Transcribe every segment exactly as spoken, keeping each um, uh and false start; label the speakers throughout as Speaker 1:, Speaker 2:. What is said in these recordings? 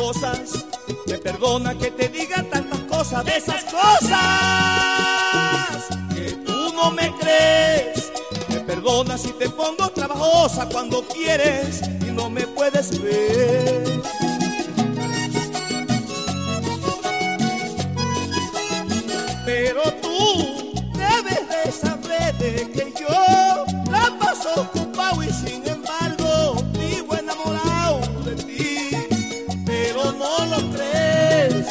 Speaker 1: cosas. Me perdona que te diga tantas cosas, de esas cosas que tú no me crees. Me perdona si te pongo trabajosa cuando quieres y no me puedes ver. Pero tú debes de saber de que yo la paso ocupado y sin embargo vivo enamorado de ti, pero no lo crees.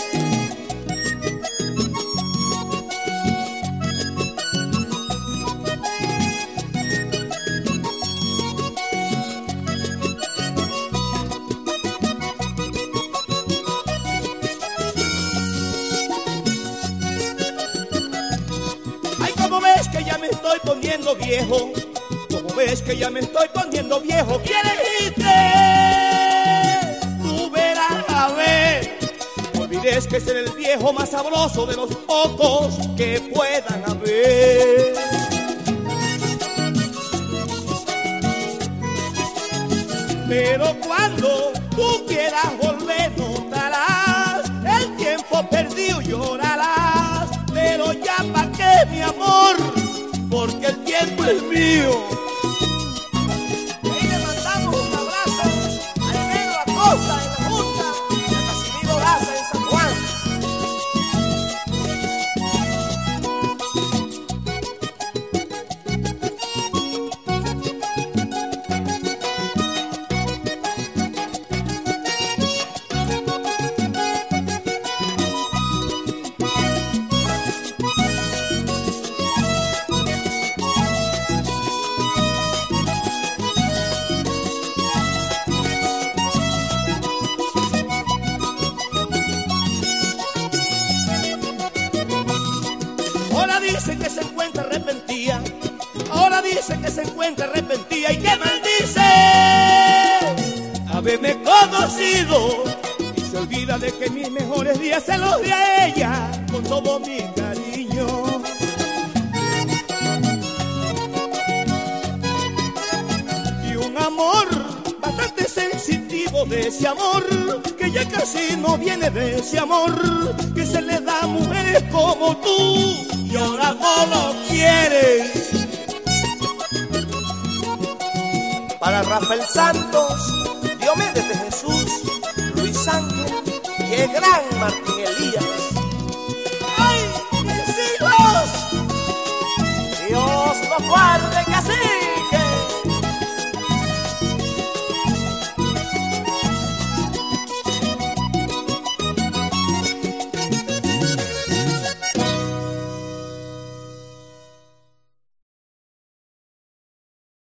Speaker 1: Como ves que ya me estoy poniendo viejo, como ves que ya me estoy poniendo viejo, ¿quieres irte? Tú verás a ver. No olvides que ser el viejo más sabroso de los pocos que puedan haber. Pero cuando tú quieras volver notarás el tiempo perdido, llorarás. Pero ya pa' qué, mi amor, porque el tiempo es mío. Y ahí le mandamos un abrazo al negro Acosta en La Junta y a Casimiro Laza en San Juan. Ahora dice que se encuentra arrepentida, ahora dice que se encuentra arrepentida y que maldice haberme conocido y se olvida de que mis mejores días se los di a ella con todo mi cariño. Y un amor bastante sensitivo de ese amor que ya casi no viene de ese amor que se le da a mujeres como tú y ahora no lo quieres. Para Rafael Santos, Diomedes de Jesús, Luis Ángel y el gran Martín Elías.